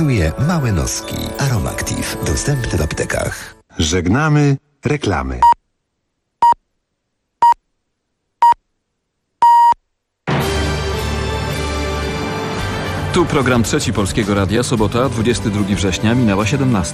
Czuje małe noski. Aromactive. Dostępny w aptekach. Żegnamy reklamy. Tu program Trzeci Polskiego Radia, sobota, 22 września, minęła 17.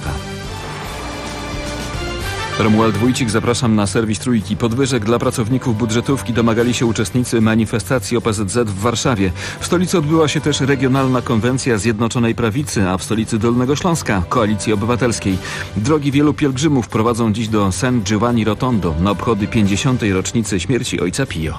Romuald Wójcik, zapraszam na serwis Trójki. Podwyżek dla pracowników budżetówki domagali się uczestnicy manifestacji OPZZ w Warszawie. W stolicy odbyła się też regionalna konwencja Zjednoczonej Prawicy, a w stolicy Dolnego Śląska Koalicji Obywatelskiej. Drogi wielu pielgrzymów prowadzą dziś do San Giovanni Rotondo na obchody 50. rocznicy śmierci ojca Pio.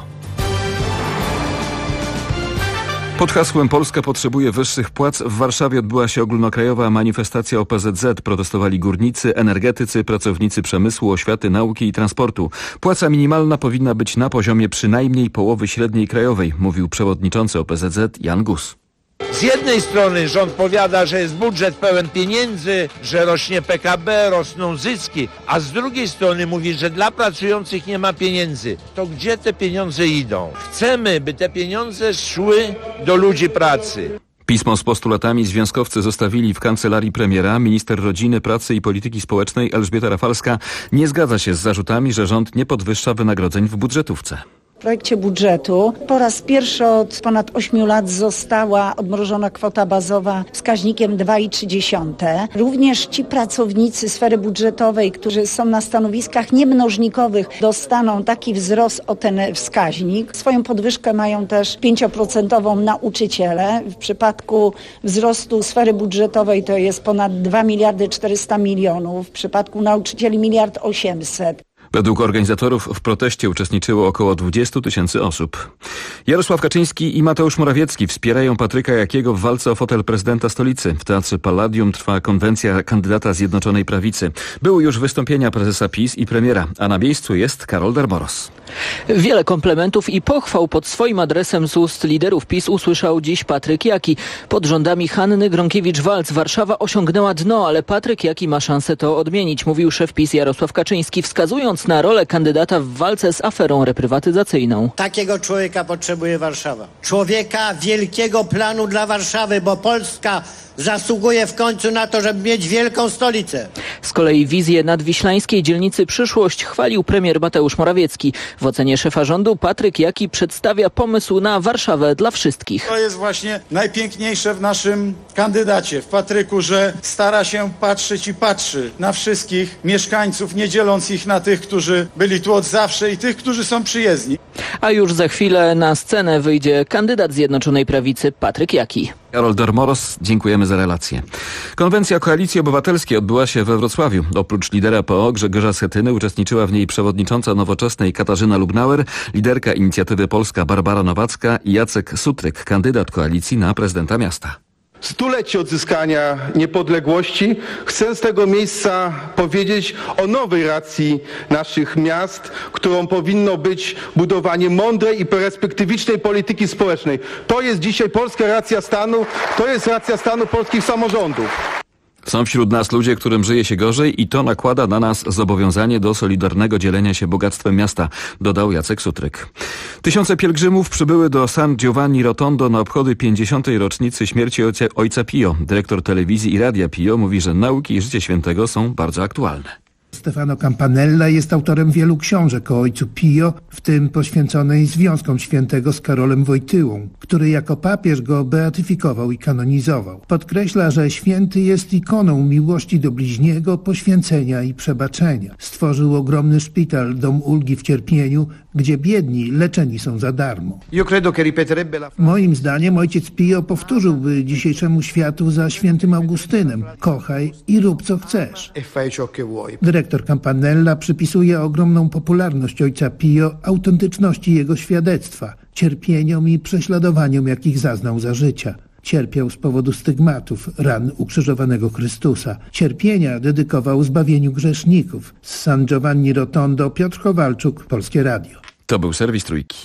Pod hasłem Polska potrzebuje wyższych płac w Warszawie odbyła się ogólnokrajowa manifestacja OPZZ. Protestowali górnicy, energetycy, pracownicy przemysłu, oświaty, nauki i transportu. Płaca minimalna powinna być na poziomie przynajmniej połowy średniej krajowej, mówił przewodniczący OPZZ Jan Gus. Z jednej strony rząd powiada, że jest budżet pełen pieniędzy, że rośnie PKB, rosną zyski, a z drugiej strony mówi, że dla pracujących nie ma pieniędzy. To gdzie te pieniądze idą? Chcemy, by te pieniądze szły do ludzi pracy. Pismo z postulatami związkowcy zostawili w kancelarii premiera. Minister rodziny, pracy i polityki społecznej Elżbieta Rafalska nie zgadza się z zarzutami, że rząd nie podwyższa wynagrodzeń w budżetówce. W projekcie budżetu po raz pierwszy od ponad 8 lat została odmrożona kwota bazowa wskaźnikiem 2,3. Również ci pracownicy sfery budżetowej, którzy są na stanowiskach niemnożnikowych, dostaną taki wzrost o ten wskaźnik. Swoją podwyżkę mają też 5% nauczyciele. W przypadku wzrostu sfery budżetowej to jest ponad 2 miliardy 400 milionów. W przypadku nauczycieli 1,8 mld. Według organizatorów w proteście uczestniczyło około 20 000 osób. Jarosław Kaczyński i Mateusz Morawiecki wspierają Patryka Jakiego w walce o fotel prezydenta stolicy. W Teatrze Palladium trwa konwencja kandydata Zjednoczonej Prawicy. Były już wystąpienia prezesa PiS i premiera, a na miejscu jest Karol Dermoros. Wiele komplementów i pochwał pod swoim adresem z ust liderów PiS usłyszał dziś Patryk Jaki. Pod rządami Hanny Gronkiewicz-Waltz Warszawa osiągnęła dno, ale Patryk Jaki ma szansę to odmienić, mówił szef PiS Jarosław Kaczyński, wskazując na rolę kandydata w walce z aferą reprywatyzacyjną. Takiego człowieka potrzebuje Warszawa. Człowieka wielkiego planu dla Warszawy, bo Polska zasługuje w końcu na to, żeby mieć wielką stolicę. Z kolei wizję nadwiślańskiej dzielnicy Przyszłość chwalił premier Mateusz Morawiecki. W ocenie szefa rządu Patryk Jaki przedstawia pomysł na Warszawę dla wszystkich. To jest właśnie najpiękniejsze w naszym kandydacie, w Patryku, że stara się patrzeć i patrzy na wszystkich mieszkańców, nie dzieląc ich na tych, którzy byli tu od zawsze i tych, którzy są przyjezdni. A już za chwilę na scenę wyjdzie kandydat Zjednoczonej Prawicy Patryk Jaki. Karol Dermoros, dziękujemy za relację. Konwencja Koalicji Obywatelskiej odbyła się we Wrocławiu. Oprócz lidera PO Grzegorza Schetyny uczestniczyła w niej przewodnicząca Nowoczesnej Katarzyna Lubnauer, liderka Inicjatywy Polska Barbara Nowacka i Jacek Sutryk, kandydat koalicji na prezydenta miasta. Stulecie odzyskania niepodległości. Chcę z tego miejsca powiedzieć o nowej racji naszych miast, którą powinno być budowanie mądrej i perspektywicznej polityki społecznej. To jest dzisiaj polska racja stanu, to jest racja stanu polskich samorządów. Są wśród nas ludzie, którym żyje się gorzej i to nakłada na nas zobowiązanie do solidarnego dzielenia się bogactwem miasta, dodał Jacek Sutryk. Tysiące pielgrzymów przybyły do San Giovanni Rotondo na obchody 50. rocznicy śmierci ojca Pio. Dyrektor telewizji i radia Pio mówi, że nauki i życie świętego są bardzo aktualne. Stefano Campanella jest autorem wielu książek o ojcu Pio, w tym poświęconej związkom świętego z Karolem Wojtyłą, który jako papież go beatyfikował i kanonizował. Podkreśla, że święty jest ikoną miłości do bliźniego, poświęcenia i przebaczenia. Stworzył ogromny szpital, dom ulgi w cierpieniu, gdzie biedni leczeni są za darmo. Moim zdaniem ojciec Pio powtórzyłby dzisiejszemu światu za świętym Augustynem: kochaj i rób co chcesz. Dyrektor Campanella przypisuje ogromną popularność ojca Pio autentyczności jego świadectwa, cierpieniom i prześladowaniom, jakich zaznał za życia. Cierpiał z powodu stygmatów, ran ukrzyżowanego Chrystusa. Cierpienia dedykował zbawieniu grzeszników. Z San Giovanni Rotondo Piotr Kowalczuk, Polskie Radio. To był serwis Trójki.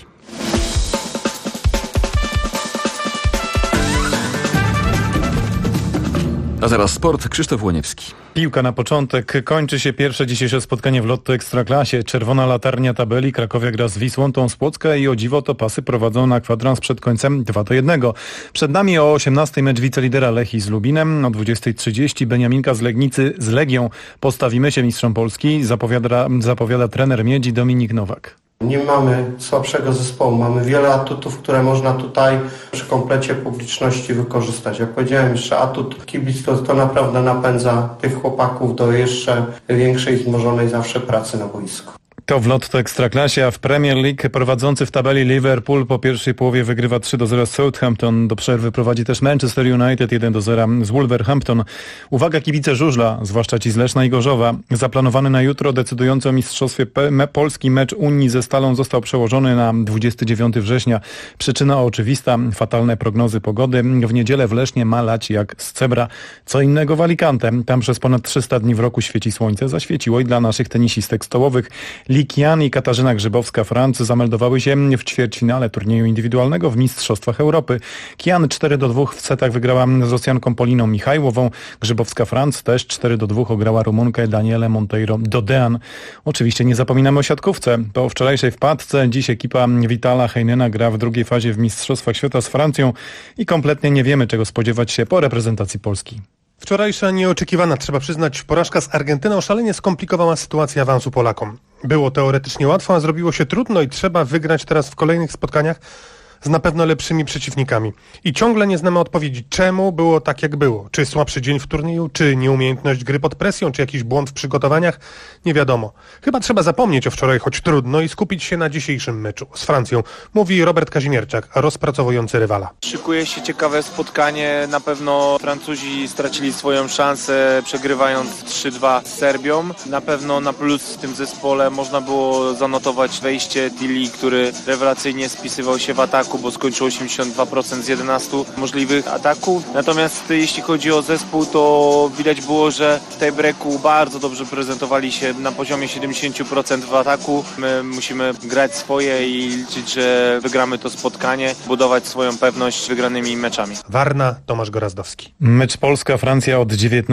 A zaraz sport, Krzysztof Łoniewski. Piłka na początek. Kończy się pierwsze dzisiejsze spotkanie w Lotto Ekstraklasie. Czerwona latarnia tabeli. Krakowia gra z Wisłą tą z Płocka i o dziwo Topasy prowadzą na kwadrans przed końcem 2-1. Przed nami o 18 mecz wicelidera Lechii z Lubinem. O 20:30 Beniaminka z Legnicy z Legią. Postawimy się mistrzom Polski, zapowiada trener Miedzi Dominik Nowak. Nie mamy słabszego zespołu, mamy wiele atutów, które można tutaj przy komplecie publiczności wykorzystać. Jak powiedziałem, jeszcze atut kibic to naprawdę napędza tych chłopaków do jeszcze większej wzmożonej zawsze pracy na boisku. To w Lotto Ekstraklasie, a w Premier League prowadzący w tabeli Liverpool po pierwszej połowie wygrywa 3-0 z Southampton. Do przerwy prowadzi też Manchester United 1-0 z Wolverhampton. Uwaga kibice żużla, zwłaszcza ci z Leszna i Gorzowa. Zaplanowany na jutro decydujący o mistrzostwie Polski mecz Unii ze Stalą został przełożony na 29 września. Przyczyna oczywista, fatalne prognozy pogody. W niedzielę w Lesznie ma lać jak z cebra. Co innego w Alicante. Tam przez ponad 300 dni w roku świeci słońce. Zaświeciło i dla naszych tenisistek stołowych. Li Qian i Katarzyna Grzybowska-Franc zameldowały się w ćwierćfinale turnieju indywidualnego w Mistrzostwach Europy. Qian 4-2 w setach wygrała z Rosjanką Poliną Michajłową. Grzybowska-Franc też 4-2 ograła Rumunkę Danielę Monteiro-Dodean. Oczywiście nie zapominamy o siatkówce. Po wczorajszej wpadce dziś ekipa Vitala Heinena gra w drugiej fazie w Mistrzostwach Świata z Francją i kompletnie nie wiemy, czego spodziewać się po reprezentacji Polski. Wczorajsza nieoczekiwana, trzeba przyznać, porażka z Argentyną szalenie skomplikowała sytuację awansu Polakom. Było teoretycznie łatwo, a zrobiło się trudno i trzeba wygrać teraz w kolejnych spotkaniach z na pewno lepszymi przeciwnikami. I ciągle nie znamy odpowiedzi, czemu było tak, jak było. Czy słabszy dzień w turnieju, czy nieumiejętność gry pod presją, czy jakiś błąd w przygotowaniach? Nie wiadomo. Chyba trzeba zapomnieć o wczoraj, choć trudno, i skupić się na dzisiejszym meczu z Francją, mówi Robert Kazimierczak, rozpracowujący rywala. Szykuje się ciekawe spotkanie. Na pewno Francuzi stracili swoją szansę, przegrywając 3-2 z Serbią. Na pewno na plus w tym zespole można było zanotować wejście Tilly, który rewelacyjnie spisywał się w ataku, bo skończył 82% z 11 możliwych ataków. Natomiast jeśli chodzi o zespół, to widać było, że w tej breaku bardzo dobrze prezentowali się na poziomie 70% w ataku. My musimy grać swoje i liczyć, że wygramy to spotkanie, budować swoją pewność wygranymi meczami. Warna, Tomasz Gorazdowski. Mecz Polska-Francja od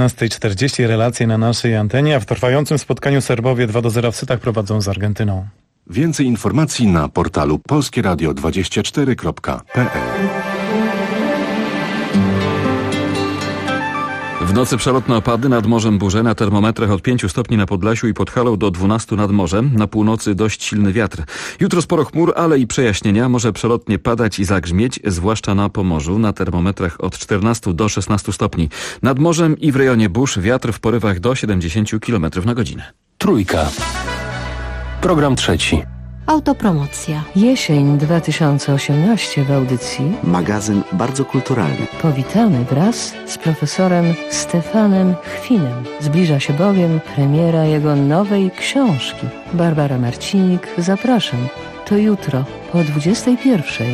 19:40, relacje na naszej antenie, a w trwającym spotkaniu Serbowie 2-0 w setach prowadzą z Argentyną. Więcej informacji na portalu polskieradio24.pl. W nocy przelotne opady, nad morzem burze, na termometrach od 5 stopni na Podlasiu i Podhalą do 12 nad morzem, na północy dość silny wiatr. Jutro sporo chmur, ale i przejaśnienia, może przelotnie padać i zagrzmieć, zwłaszcza na Pomorzu, na termometrach od 14 do 16 stopni. Nad morzem i w rejonie burz wiatr w porywach do 70 km na godzinę. Trójka. Program trzeci. Autopromocja. Jesień 2018 w audycji. Magazyn bardzo kulturalny. Powitamy wraz z profesorem Stefanem Chwinem. Zbliża się bowiem premiera jego nowej książki. Barbara Marcinik, zapraszam. To jutro po 21:00.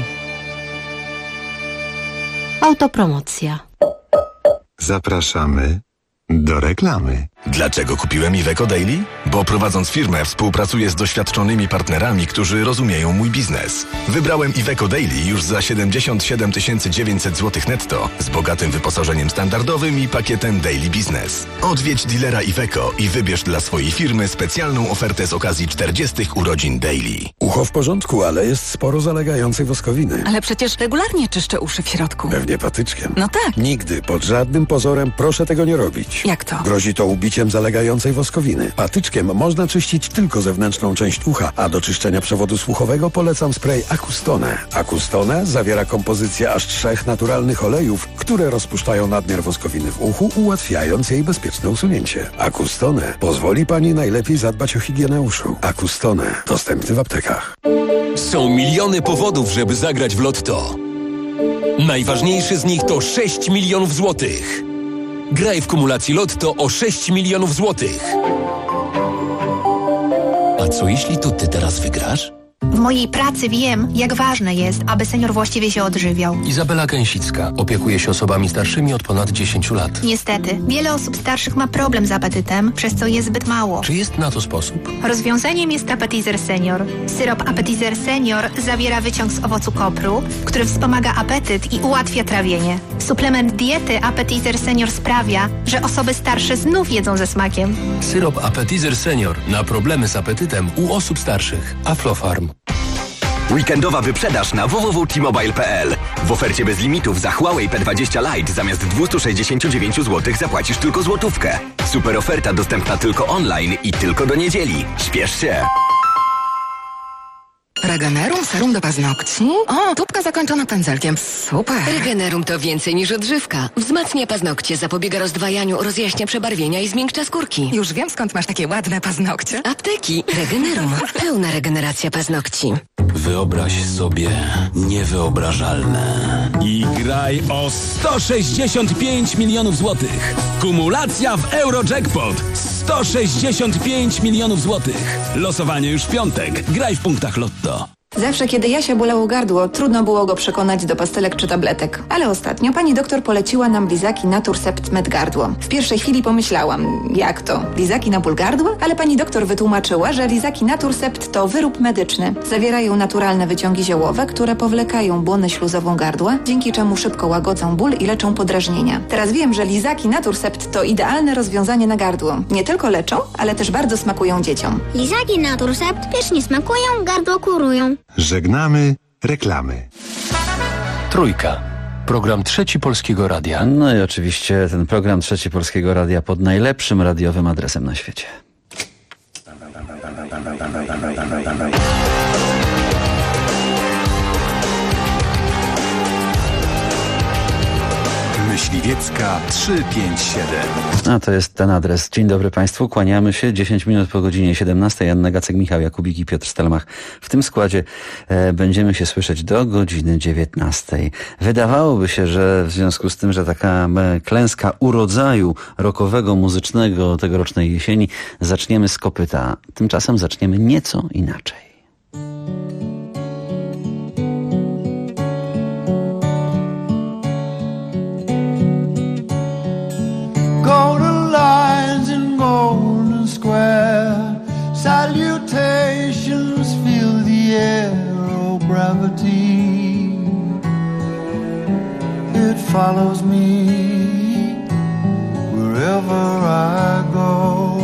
Autopromocja. Zapraszamy do reklamy. Dlaczego kupiłem Iveco Daily? Bo prowadząc firmę współpracuję z doświadczonymi partnerami, którzy rozumieją mój biznes. Wybrałem Iveco Daily już za 77 900 zł netto z bogatym wyposażeniem standardowym i pakietem Daily Business. Odwiedź dealera Iveco i wybierz dla swojej firmy specjalną ofertę z okazji 40 urodzin Daily. Ucho w porządku, ale jest sporo zalegającej woskowiny. Ale przecież regularnie czyszczę uszy w środku. Pewnie patyczkiem. No tak. Nigdy, pod żadnym pozorem proszę tego nie robić. Jak to? Grozi to ubiciem zalegającej woskowiny. Patyczkiem można czyścić tylko zewnętrzną część ucha, a do czyszczenia przewodu słuchowego polecam spray Acustone. Acustone zawiera kompozycję aż 3 naturalnych olejów, które rozpuszczają nadmiar woskowiny w uchu, ułatwiając jej bezpieczne usunięcie. Acustone pozwoli Pani najlepiej zadbać o higienę uszu. Acustone dostępny w aptekach. Są miliony powodów, żeby zagrać w Lotto. Najważniejszy z nich to 6 milionów złotych. Graj w kumulacji Lotto o 6 milionów złotych. A co jeśli to ty teraz wygrasz? W mojej pracy wiem, jak ważne jest, aby senior właściwie się odżywiał. Izabela Gęsicka opiekuje się osobami starszymi od ponad 10 lat. Niestety, wiele osób starszych ma problem z apetytem, przez co je zbyt mało. Czy jest na to sposób? Rozwiązaniem jest Appetizer Senior. Syrop Appetizer Senior zawiera wyciąg z owocu kopru, który wspomaga apetyt i ułatwia trawienie. Suplement diety Appetizer Senior sprawia, że osoby starsze znów jedzą ze smakiem. Syrop Appetizer Senior na problemy z apetytem u osób starszych. Aflofarm. Weekendowa wyprzedaż na www.t-mobile.pl. W ofercie bez limitów za Huawei P20 Lite zamiast 269 zł zapłacisz tylko złotówkę. Super oferta dostępna tylko online i tylko do niedzieli. Śpiesz się! Regenerum serum do paznokci? O, tubka zakończona pędzelkiem. Super. Regenerum to więcej niż odżywka. Wzmacnia paznokcie, zapobiega rozdwajaniu, rozjaśnia przebarwienia i zmiękcza skórki. Już wiem, skąd masz takie ładne paznokcie. Apteki. Regenerum. Pełna regeneracja paznokci. Wyobraź sobie niewyobrażalne. I graj o 165 milionów złotych. Kumulacja w Eurojackpot. 165 milionów złotych. Losowanie już w piątek. Graj w punktach Lotto. Zawsze, kiedy Jasia bolało gardło, trudno było go przekonać do pastelek czy tabletek. Ale ostatnio pani doktor poleciła nam lizaki Naturcept Med Gardło. W pierwszej chwili pomyślałam, jak to? Lizaki na ból gardła? Ale pani doktor wytłumaczyła, że lizaki Naturcept to wyrób medyczny. Zawierają naturalne wyciągi ziołowe, które powlekają błonę śluzową gardła, dzięki czemu szybko łagodzą ból i leczą podrażnienia. Teraz wiem, że lizaki Naturcept to idealne rozwiązanie na gardło. Nie tylko leczą, ale też bardzo smakują dzieciom. Lizaki Naturcept pysznie smakują, gardło kurują. Żegnamy reklamy. Trójka. Program Trzeci Polskiego Radia. No i oczywiście ten program Trzeci Polskiego Radia pod najlepszym radiowym adresem na świecie. Myśliwiecka 357. A to jest ten adres. Dzień dobry Państwu, kłaniamy się. 10 minut po godzinie 17. Anna Gacek, Michał Jakubik i Piotr Stelmach. W tym składzie będziemy się słyszeć do godziny 19. Wydawałoby się, że w związku z tym, że taka klęska urodzaju rockowego, muzycznego tegorocznej jesieni, zaczniemy z kopyta. Tymczasem zaczniemy nieco inaczej. Golden lines in golden square, salutations fill the air, oh gravity, it follows me wherever I go.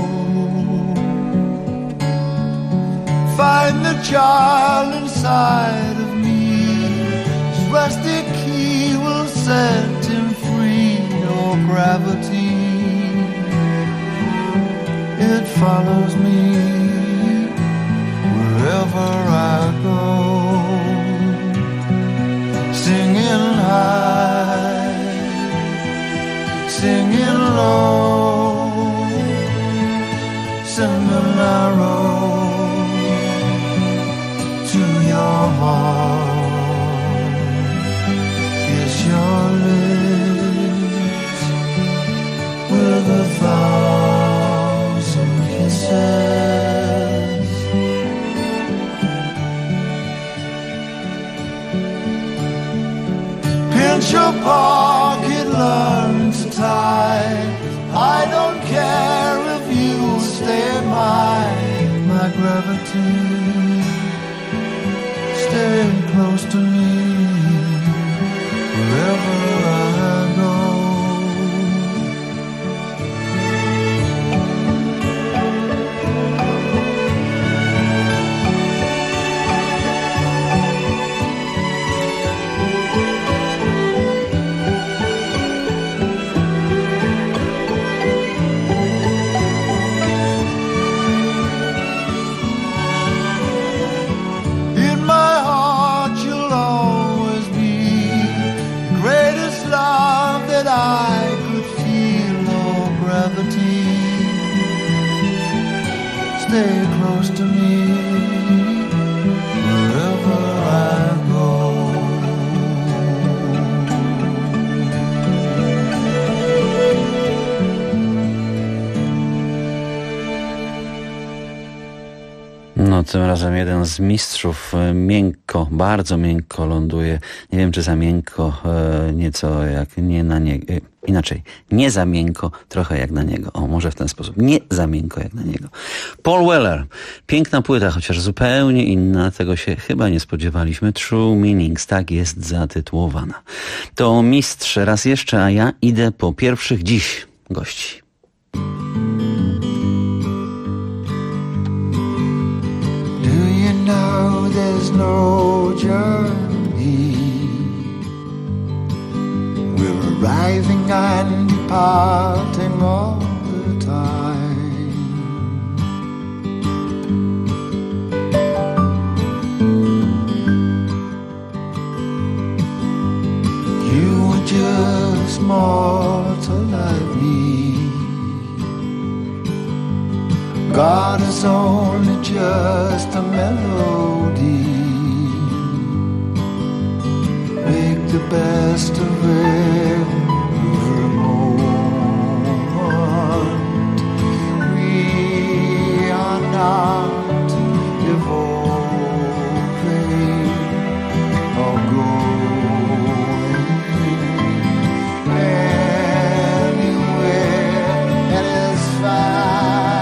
Find the child inside of me, his rusty key will set him free, oh gravity, it follows me wherever I go. Singing high, singing low, singing narrow to your heart. Kiss your lips with a thousand kisses. Pinch your pocket, learn to tie. I don't care if you stay my gravity. Stay close to me wherever I go. I could feel no gravity. Stay close to me wherever I go. No Tym razem jeden z mistrzów miękko, bardzo miękko ląduje. Nie wiem, czy za miękko, nieco jak nie na niego. Inaczej, nie za miękko, trochę jak na niego. O, może w ten sposób. Nie za miękko jak na niego. Paul Weller. Piękna płyta, chociaż zupełnie inna. Tego się chyba nie spodziewaliśmy. True Meanings, tak jest zatytułowana. To mistrz raz jeszcze, a ja idę po pierwszych dziś gości. Now there's no journey. We're arriving and departing all the time. You were just mortal like me. God is only just a melody. Make the best of every moment. We are not evolving or going anywhere that is fine.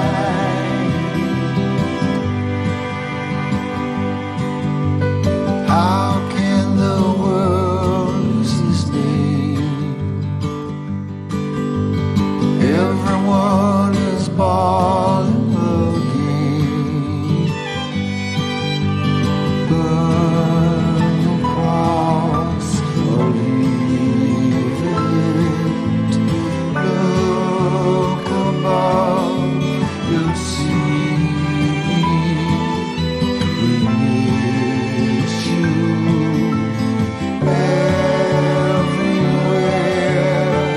How can the world lose its name? Everyone is balling again. Burn the cross or leave it. Look above, you'll see we miss you everywhere.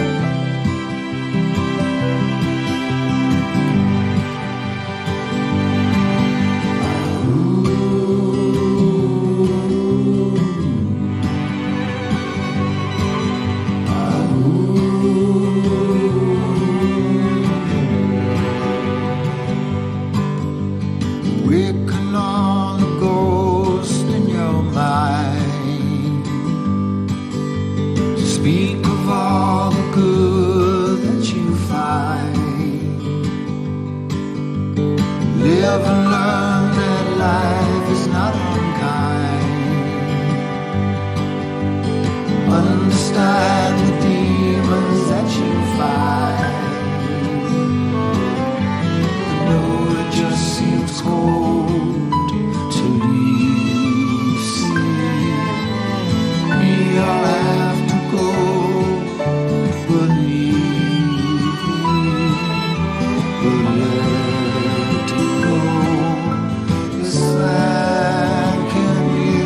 Waking on a ghost in your mind. Speak of all the good that you find. Live and learn that life is not unkind. Understand the demons that you find. I know it just seems cold to leave. See, we all have to go, but leave me, but let it go. Yes, can you?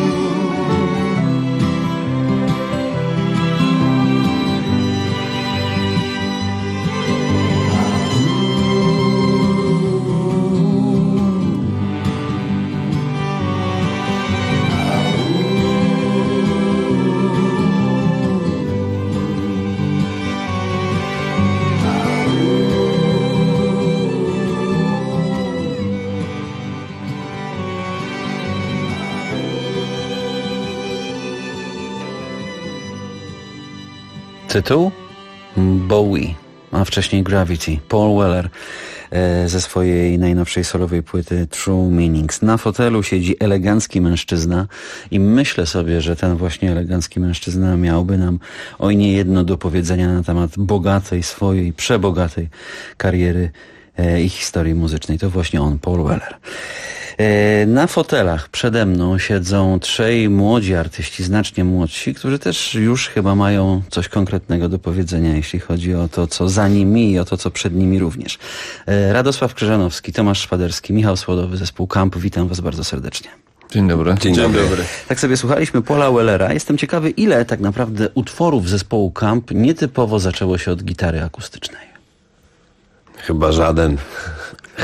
Tytuł? Bowie, a wcześniej Gravity. Paul Weller ze swojej najnowszej solowej płyty True Meanings. Na fotelu siedzi elegancki mężczyzna i myślę sobie, że ten właśnie elegancki mężczyzna miałby nam oj nie jedno do powiedzenia na temat bogatej, swojej, przebogatej kariery i historii muzycznej. To właśnie on, Paul Weller. Na fotelach przede mną siedzą trzej młodzi artyści, znacznie młodsi, którzy też już chyba mają coś konkretnego do powiedzenia, jeśli chodzi o to, co za nimi i o to, co przed nimi również. Radosław Krzyżanowski, Tomasz Szpaderski, Michał Słodowy, zespół Camp. Witam was bardzo serdecznie. Dzień dobry. Dzień dobry. Tak sobie słuchaliśmy Paula Wellera. Jestem ciekawy, ile tak naprawdę utworów zespołu Camp nietypowo zaczęło się od gitary akustycznej. Chyba żaden.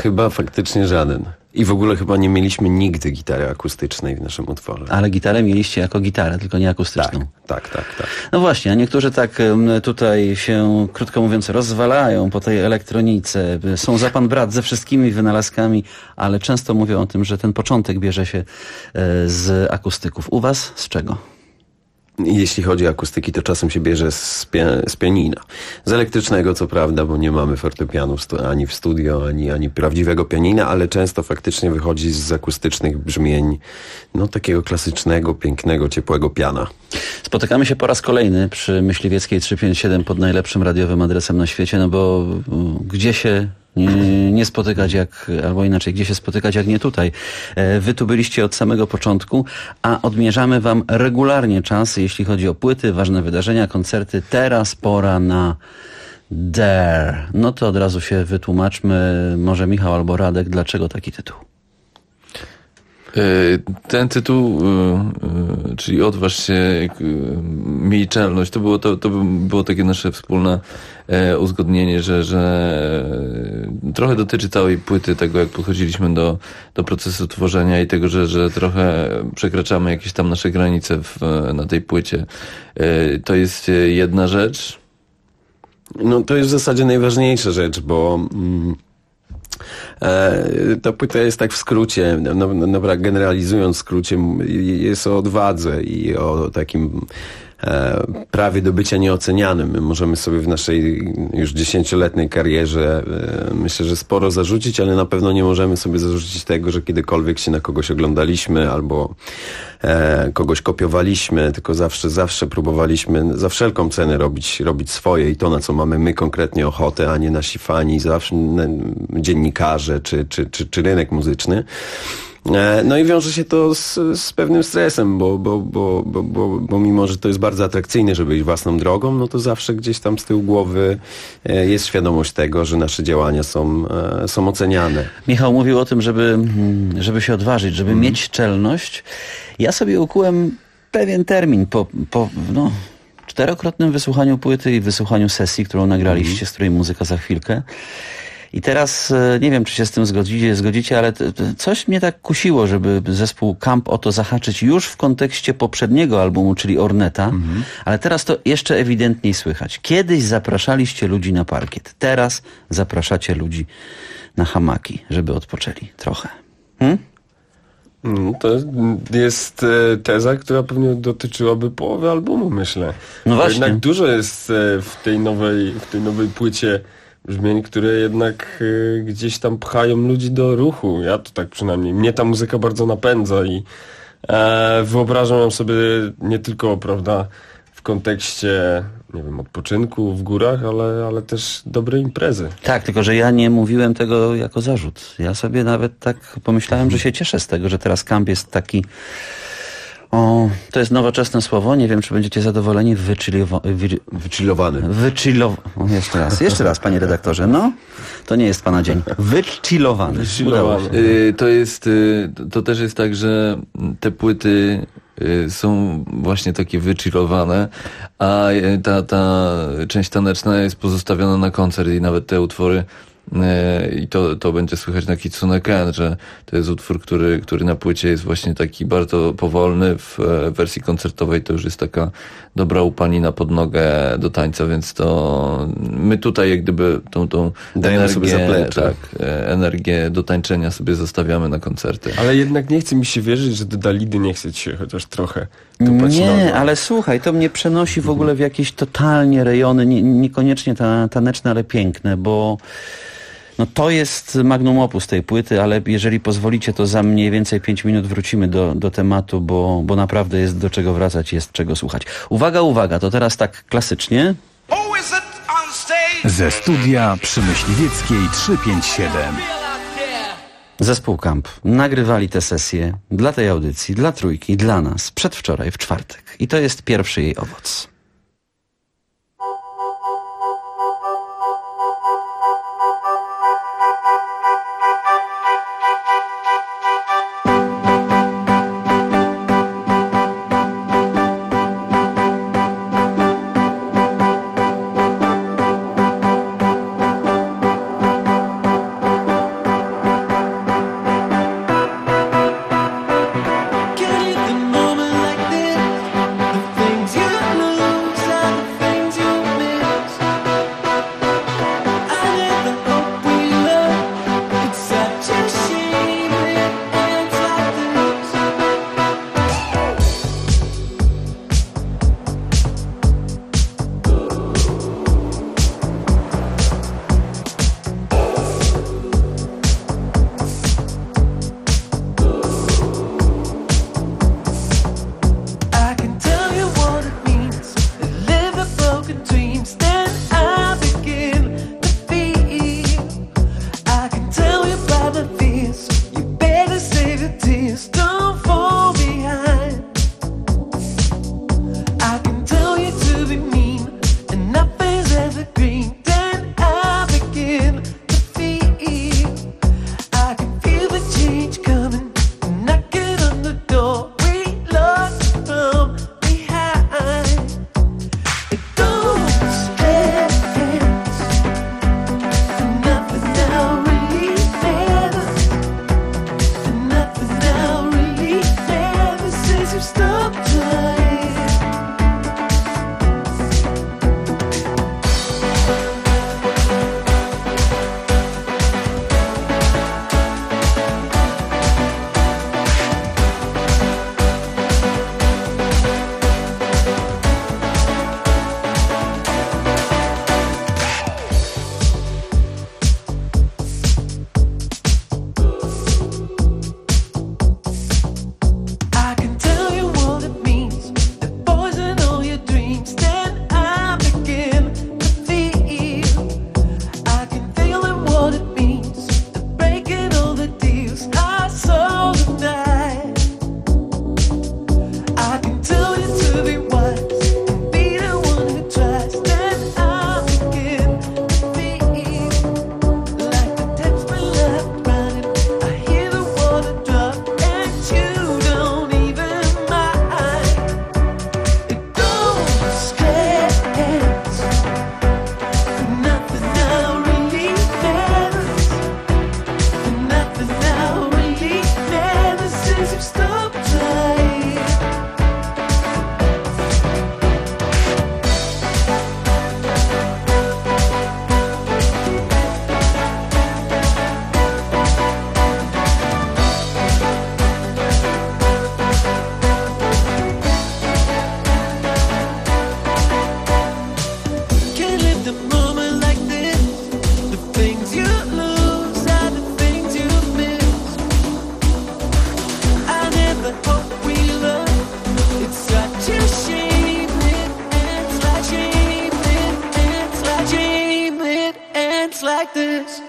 Chyba faktycznie żaden. I w ogóle chyba nie mieliśmy nigdy gitary akustycznej w naszym utworze. Ale gitarę mieliście jako gitarę, tylko nie akustyczną. Tak. No właśnie, a niektórzy tak tutaj się, krótko mówiąc, rozwalają po tej elektronice. Są za pan brat ze wszystkimi wynalazkami, ale często mówią o tym, że ten początek bierze się z akustyków. U was z czego? Jeśli chodzi o akustyki, to czasem się bierze z pianina. Z elektrycznego, co prawda, bo nie mamy fortepianu ani w studio, ani prawdziwego pianina, ale często faktycznie wychodzi z akustycznych brzmień, no takiego klasycznego, pięknego, ciepłego piana. Spotykamy się po raz kolejny przy Myśliwieckiej 357 pod najlepszym radiowym adresem na świecie, no bo gdzie się nie spotykać albo inaczej, gdzie się spotykać jak nie tutaj. Wy tu byliście od samego początku, a odmierzamy wam regularnie czas, jeśli chodzi o płyty, ważne wydarzenia, koncerty. Teraz pora na Dare. No to od razu się wytłumaczmy, może Michał albo Radek, dlaczego taki tytuł? Ten tytuł, czyli Odważ się, miej czelność, to było takie nasze wspólne uzgodnienie, że trochę dotyczy całej płyty tego, jak podchodziliśmy do procesu tworzenia i tego, że trochę przekraczamy jakieś tam nasze granice na tej płycie. To jest jedna rzecz. No to jest w zasadzie najważniejsza rzecz, bo ta płyta jest tak w skrócie, generalizując w skrócie, jest o odwadze i o takim prawie do bycia nieocenianym. My możemy sobie w naszej już 10-letniej karierze myślę, że sporo zarzucić, ale na pewno nie możemy sobie zarzucić tego, że kiedykolwiek się na kogoś oglądaliśmy albo kogoś kopiowaliśmy, tylko zawsze próbowaliśmy za wszelką cenę robić swoje i to, na co mamy my konkretnie ochotę, a nie nasi fani, zawsze dziennikarze czy rynek muzyczny. No i wiąże się to z pewnym stresem, bo mimo, że to jest bardzo atrakcyjne, żeby iść własną drogą, no to zawsze gdzieś tam z tyłu głowy jest świadomość tego, że nasze działania są oceniane. Michał mówił o tym, żeby się odważyć, żeby mieć czelność. Ja sobie ukułem pewien termin po 4-krotnym wysłuchaniu płyty i wysłuchaniu sesji, którą nagraliście, z której muzyka za chwilkę. I teraz nie wiem, czy się z tym zgodzicie, ale coś mnie tak kusiło, żeby zespół Camp o to zahaczyć już w kontekście poprzedniego albumu, czyli Orneta, ale teraz to jeszcze ewidentniej słychać. Kiedyś zapraszaliście ludzi na parkiet, teraz zapraszacie ludzi na hamaki, żeby odpoczęli trochę. To jest teza, która pewnie dotyczyłaby połowy albumu, myślę. No właśnie. Jednak dużo jest w tej nowej płycie brzmień, które jednak gdzieś tam pchają ludzi do ruchu. Ja to tak przynajmniej. Mnie ta muzyka bardzo napędza i wyobrażam ją sobie nie tylko, prawda, w kontekście, nie wiem, odpoczynku w górach, ale też dobrej imprezy. Tak, tylko że ja nie mówiłem tego jako zarzut. Ja sobie nawet tak pomyślałem, że się cieszę z tego, że teraz Camp jest taki... to jest nowoczesne słowo. Nie wiem, czy będziecie zadowoleni. Wychillowany. Jeszcze raz, panie redaktorze. No, to nie jest pana dzień. Wychillowany. To też jest tak, że te płyty są właśnie takie wychillowane, a ta część taneczna jest pozostawiona na koncert i nawet te utwory i to będzie słychać na Kitsune Ken, że to jest utwór, który na płycie jest właśnie taki bardzo powolny, w wersji koncertowej to już jest taka dobra upanina pod nogę do tańca, więc to my tutaj jak gdyby tą dajemy energię, sobie zaplecze. Energię do tańczenia sobie zostawiamy na koncerty. Ale jednak nie chce mi się wierzyć, że do Dalidy nie chce ci się chociaż trochę tupać nogą. Nie, ale słuchaj, to mnie przenosi w ogóle w jakieś totalnie rejony, niekoniecznie taneczne, ale piękne, bo no to jest magnum opus tej płyty, ale jeżeli pozwolicie, to za mniej więcej 5 minut wrócimy do tematu, bo naprawdę jest do czego wracać, jest czego słuchać. Uwaga, to teraz tak klasycznie. Ze studia przy Myśliwieckiej 357. Zespół Camp nagrywali tę sesję dla tej audycji, dla Trójki, dla nas, przedwczoraj, w czwartek. I to jest pierwszy jej owoc. dance like this.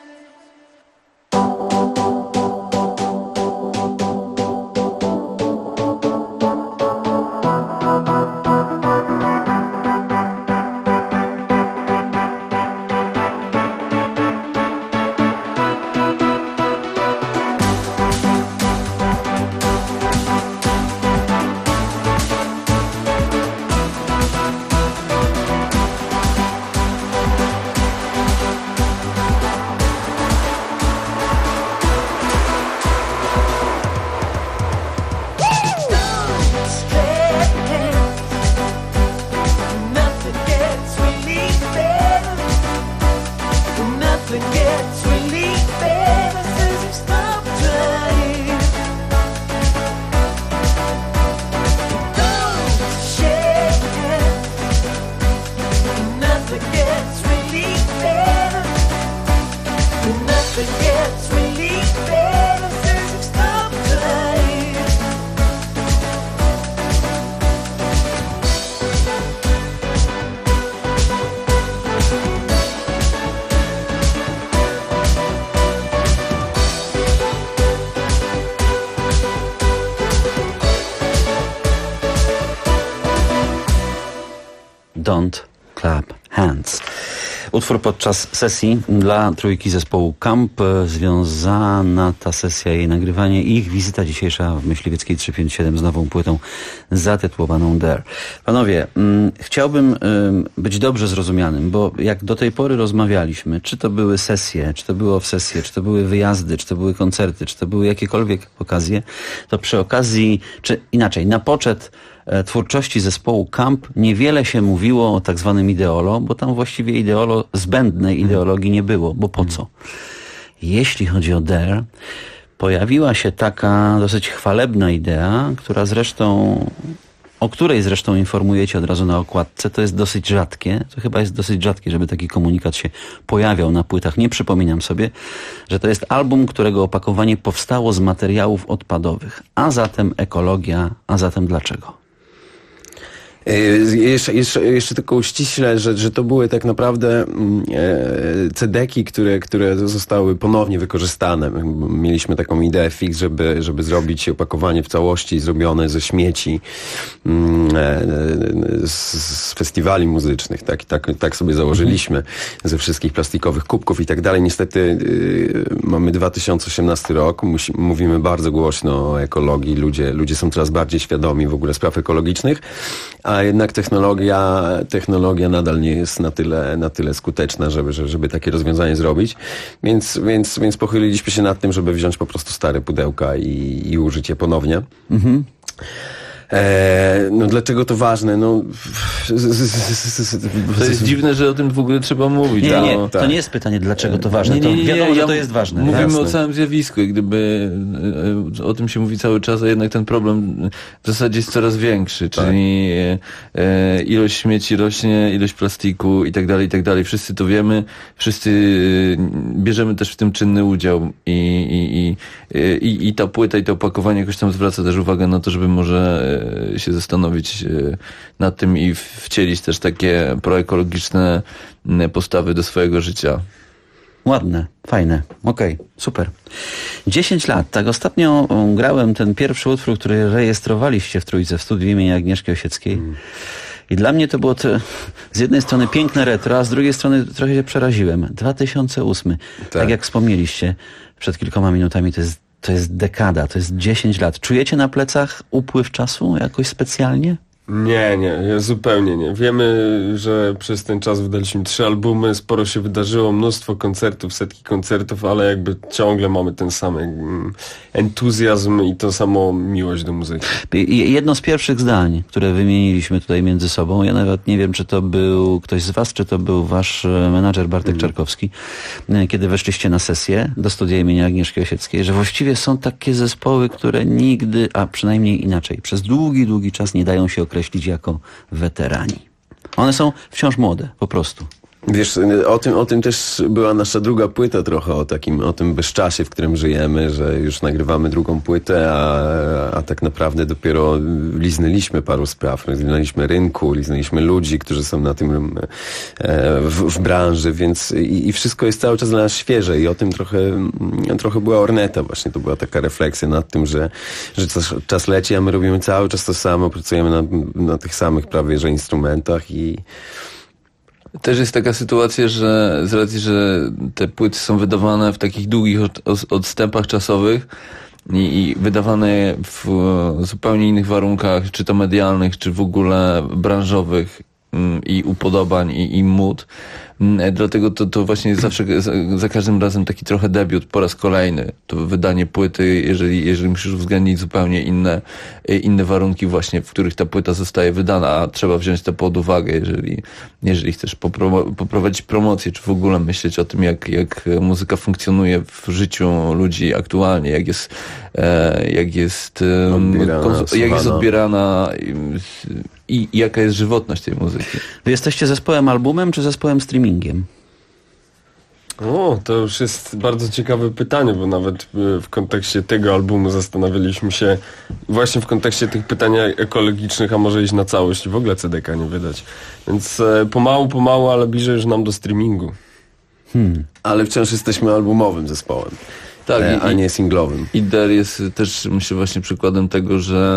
Don't Clap Hands. Utwór podczas sesji dla trójki zespołu Camp. Związana ta sesja, jej nagrywanie i ich wizyta dzisiejsza w Myśliwieckiej 357 z nową płytą zatytułowaną There. Panowie, chciałbym być dobrze zrozumianym, bo jak do tej pory rozmawialiśmy, czy to były sesje, czy to było w sesje, czy to były wyjazdy, czy to były koncerty, czy to były jakiekolwiek okazje, to przy okazji, czy inaczej, na poczet twórczości zespołu Camp niewiele się mówiło o tak zwanym ideolo, bo tam właściwie zbędnej ideologii nie było, bo po co? Jeśli chodzi o There, pojawiła się taka dosyć chwalebna idea, o której zresztą informujecie od razu na okładce. To jest dosyć rzadkie, to chyba jest dosyć rzadkie, żeby taki komunikat się pojawiał na płytach. Nie przypominam sobie, że to jest album, którego opakowanie powstało z materiałów odpadowych. A zatem ekologia, a zatem dlaczego? Jeszcze tylko uściślę, że to były tak naprawdę CD-ki, które zostały ponownie wykorzystane. Mieliśmy taką ideę fix, żeby zrobić opakowanie w całości zrobione ze śmieci z festiwali muzycznych. Tak sobie założyliśmy, ze wszystkich plastikowych kubków i tak dalej. Niestety mamy 2018 rok, mówimy bardzo głośno o ekologii, ludzie są coraz bardziej świadomi w ogóle spraw ekologicznych, a jednak technologia nadal nie jest na tyle skuteczna, żeby takie rozwiązanie zrobić. Więc pochyliliśmy się nad tym, żeby wziąć po prostu stare pudełka i użyć je ponownie. Mhm. No dlaczego to ważne? No, to jest dziwne, że o tym w ogóle trzeba mówić. To nie jest pytanie, dlaczego to ważne. Wiadomo, że to jest ważne. Mówimy o całym zjawisku. Gdyby o tym się mówi cały czas, a jednak ten problem w zasadzie jest coraz większy. Czyli ilość śmieci rośnie, ilość plastiku i tak dalej. Wszyscy to wiemy. Wszyscy bierzemy też w tym czynny udział. I ta płyta i to opakowanie jakoś tam zwraca też uwagę na to, żeby może się zastanowić nad tym i wcielić też takie proekologiczne postawy do swojego życia. Ładne, fajne, okej, super. 10 lat, tak ostatnio grałem ten pierwszy utwór, który rejestrowaliście w Trójce w studiu imienia Agnieszki Osieckiej. I dla mnie to było z jednej strony piękne retro, a z drugiej strony trochę się przeraziłem. 2008, tak jak wspomnieliście przed kilkoma minutami, to jest dekada, to jest 10 lat. Czujecie na plecach upływ czasu jakoś specjalnie? Nie, zupełnie nie. Wiemy, że przez ten czas wydaliśmy 3 albumy, sporo się wydarzyło, mnóstwo koncertów, setki koncertów, ale jakby ciągle mamy ten sam entuzjazm i tą samą miłość do muzyki. Jedno z pierwszych zdań, które wymieniliśmy tutaj między sobą, ja nawet nie wiem, czy to był ktoś z was, czy to był wasz menadżer Bartek Czarkowski, kiedy weszliście na sesję do studia imienia Agnieszki Osieckiej, że właściwie są takie zespoły, które nigdy, a przynajmniej inaczej, przez długi czas nie dają się określić jako weterani. One są wciąż młode, po prostu. Wiesz, o tym też była nasza druga płyta trochę, o tym bezczasie, w którym żyjemy, że już nagrywamy drugą płytę, a tak naprawdę dopiero liznęliśmy paru spraw. Liznęliśmy rynku, liznęliśmy ludzi, którzy są na tym w branży, więc i wszystko jest cały czas dla nas świeże i o tym trochę była Orneta właśnie. To była taka refleksja nad tym, że czas leci, a my robimy cały czas to samo, pracujemy na tych samych prawie że instrumentach i też jest taka sytuacja, że z racji, że te płyty są wydawane w takich długich odstępach czasowych i wydawane w zupełnie innych warunkach, czy to medialnych, czy w ogóle branżowych i upodobań i mód. Dlatego to właśnie jest zawsze za każdym razem taki trochę debiut po raz kolejny. To wydanie płyty, jeżeli musisz uwzględnić zupełnie inne warunki właśnie, w których ta płyta zostaje wydana, a trzeba wziąć to pod uwagę, jeżeli chcesz poprowadzić promocję, czy w ogóle myśleć o tym, jak muzyka funkcjonuje w życiu ludzi aktualnie, jak jest odbierana i jaka jest żywotność tej muzyki. Wy jesteście zespołem albumem, czy zespołem streamingiem? To już jest bardzo ciekawe pytanie, bo nawet w kontekście tego albumu zastanawialiśmy się właśnie w kontekście tych pytań ekologicznych, a może iść na całość i w ogóle CDK nie wydać. Więc pomału, ale bliżej już nam do streamingu. Ale wciąż jesteśmy albumowym zespołem. Tak, a nie singlowym. I Der jest też, myślę, właśnie przykładem tego,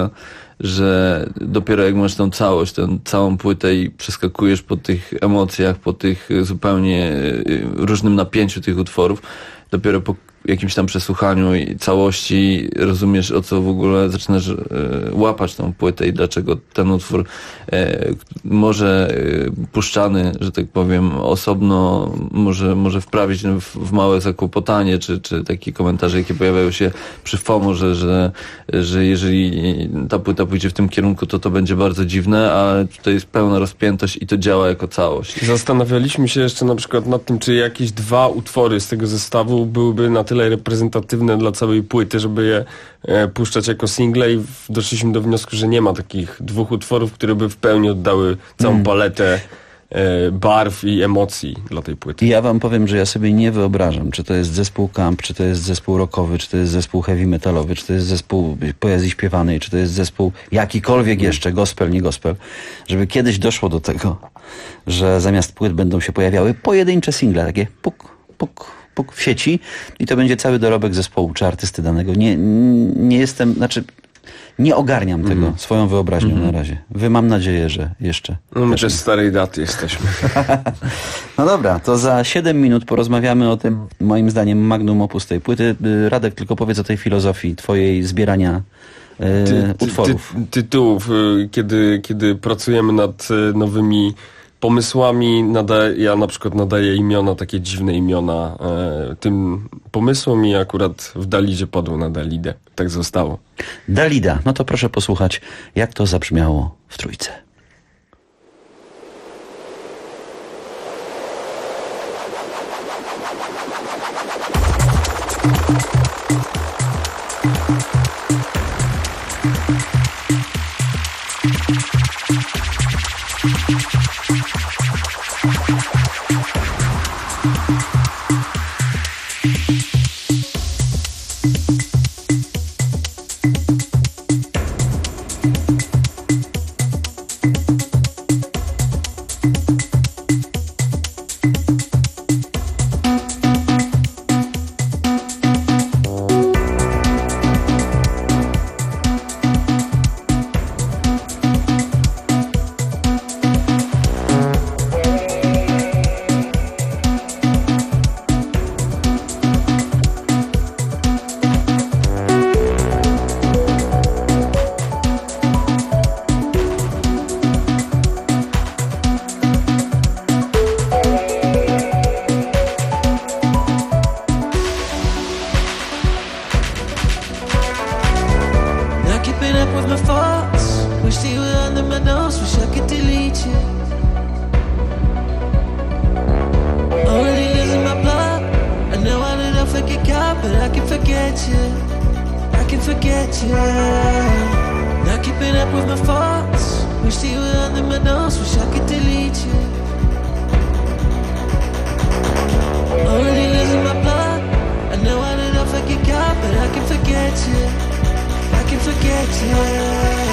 że dopiero jak masz tą całość, tę całą płytę i przeskakujesz po tych emocjach, po tych zupełnie różnym napięciu tych utworów, dopiero po jakimś tam przesłuchaniu i całości rozumiesz, o co w ogóle zaczynasz łapać tą płytę i dlaczego ten utwór może puszczany, że tak powiem, osobno może wprawić w małe zakłopotanie, czy takie komentarze, jakie pojawiają się przy FOMO, że jeżeli ta płyta pójdzie w tym kierunku, to będzie bardzo dziwne, ale tutaj jest pełna rozpiętość i to działa jako całość. Zastanawialiśmy się jeszcze na przykład nad tym, czy jakieś 2 utwory z tego zestawu byłyby na tyle reprezentatywne dla całej płyty, żeby je puszczać jako single i doszliśmy do wniosku, że nie ma takich 2 utworów, które by w pełni oddały całą paletę barw i emocji dla tej płyty. Ja wam powiem, że ja sobie nie wyobrażam, czy to jest zespół camp, czy to jest zespół rockowy, czy to jest zespół heavy metalowy, czy to jest zespół poezji śpiewanej, czy to jest zespół jakikolwiek jeszcze, gospel, nie gospel, żeby kiedyś doszło do tego, że zamiast płyt będą się pojawiały pojedyncze single, takie puk, puk, puk w sieci i to będzie cały dorobek zespołu czy artysty danego. Nie jestem, nie ogarniam tego swoją wyobraźnią na razie. Wy mam nadzieję, że jeszcze. My też starej daty jesteśmy. No dobra, to za 7 minut porozmawiamy o tym, moim zdaniem, magnum opus tej płyty. Radek, tylko powiedz o tej filozofii twojej zbierania utworów. Tytułów, kiedy pracujemy nad nowymi pomysłami, ja na przykład nadaję imiona, takie dziwne imiona tym pomysłom i akurat w Dalidzie padło na Dalidę. Tak zostało. Dalida. No to proszę posłuchać, jak to zabrzmiało w Trójce. Already losing my blood. I know I don't know if I can count, but I can forget you. I can forget you.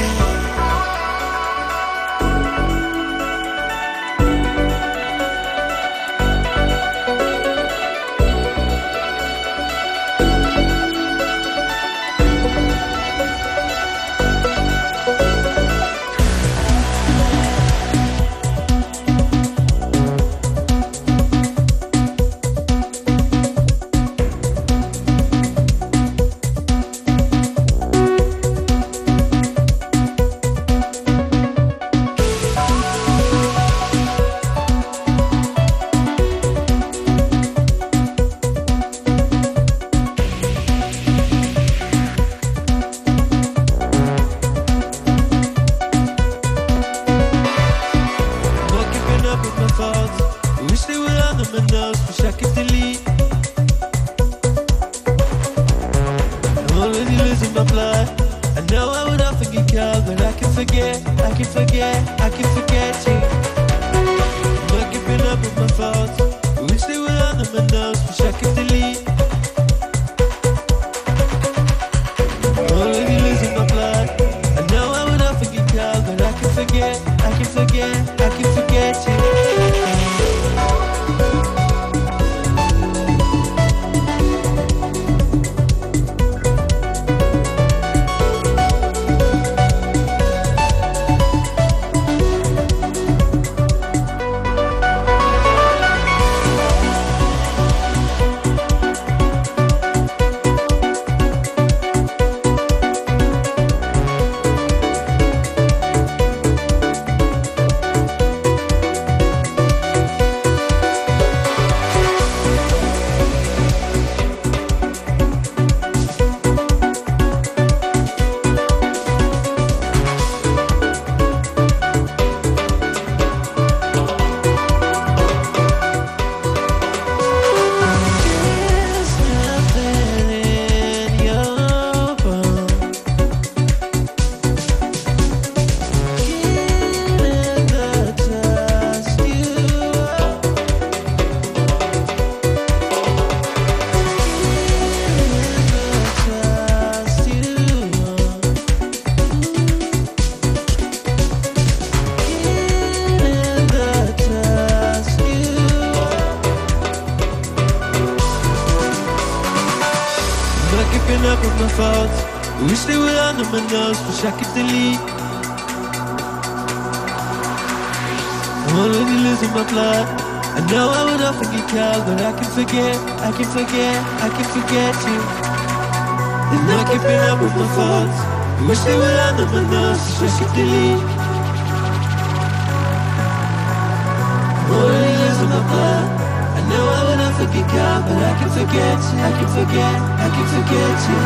Wish I could delete. I'm already losing my blood. I know I would often get caught, but I can forget, I can forget, I can forget you. And not keeping up with my thoughts. I wish they were under my nose. Wish I could delete. I'm already losing my blood. I know I would often get caught, but I can forget you. I can forget, I can forget you.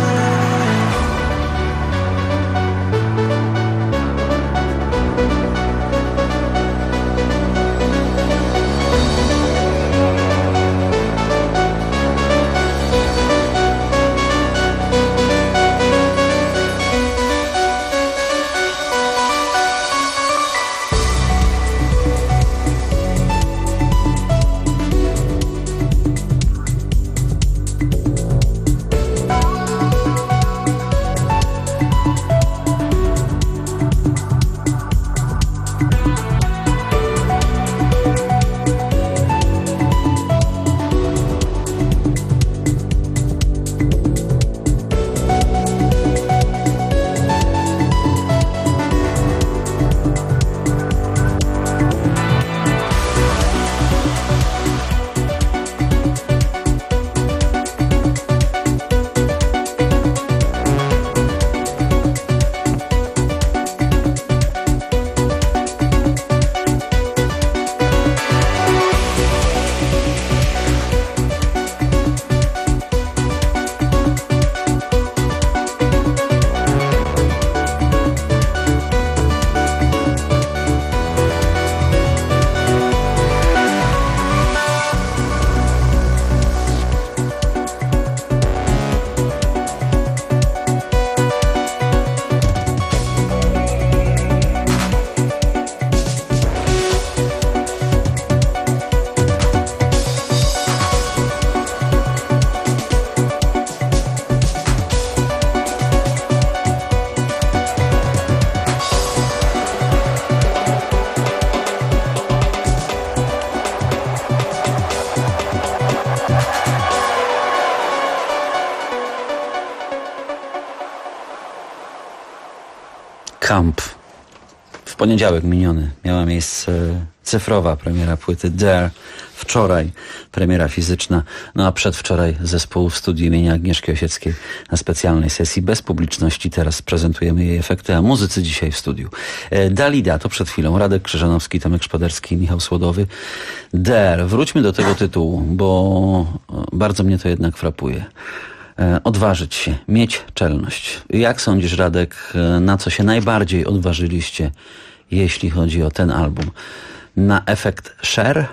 Camp. W poniedziałek miniony miała miejsce cyfrowa premiera płyty Dare. Wczoraj premiera fizyczna, no a przedwczoraj zespół w studiu imienia Agnieszki Osieckiej na specjalnej sesji bez publiczności. Teraz prezentujemy jej efekty, a muzycy dzisiaj w studiu. Dalida to przed chwilą Radek Krzyżanowski, Tomek Szpoderski, Michał Słodowy. Dare. Wróćmy do tego tytułu, bo bardzo mnie to jednak frapuje. Odważyć się, mieć czelność. Jak sądzisz, Radek, na co się najbardziej odważyliście, jeśli chodzi o ten album? Na efekt Cher?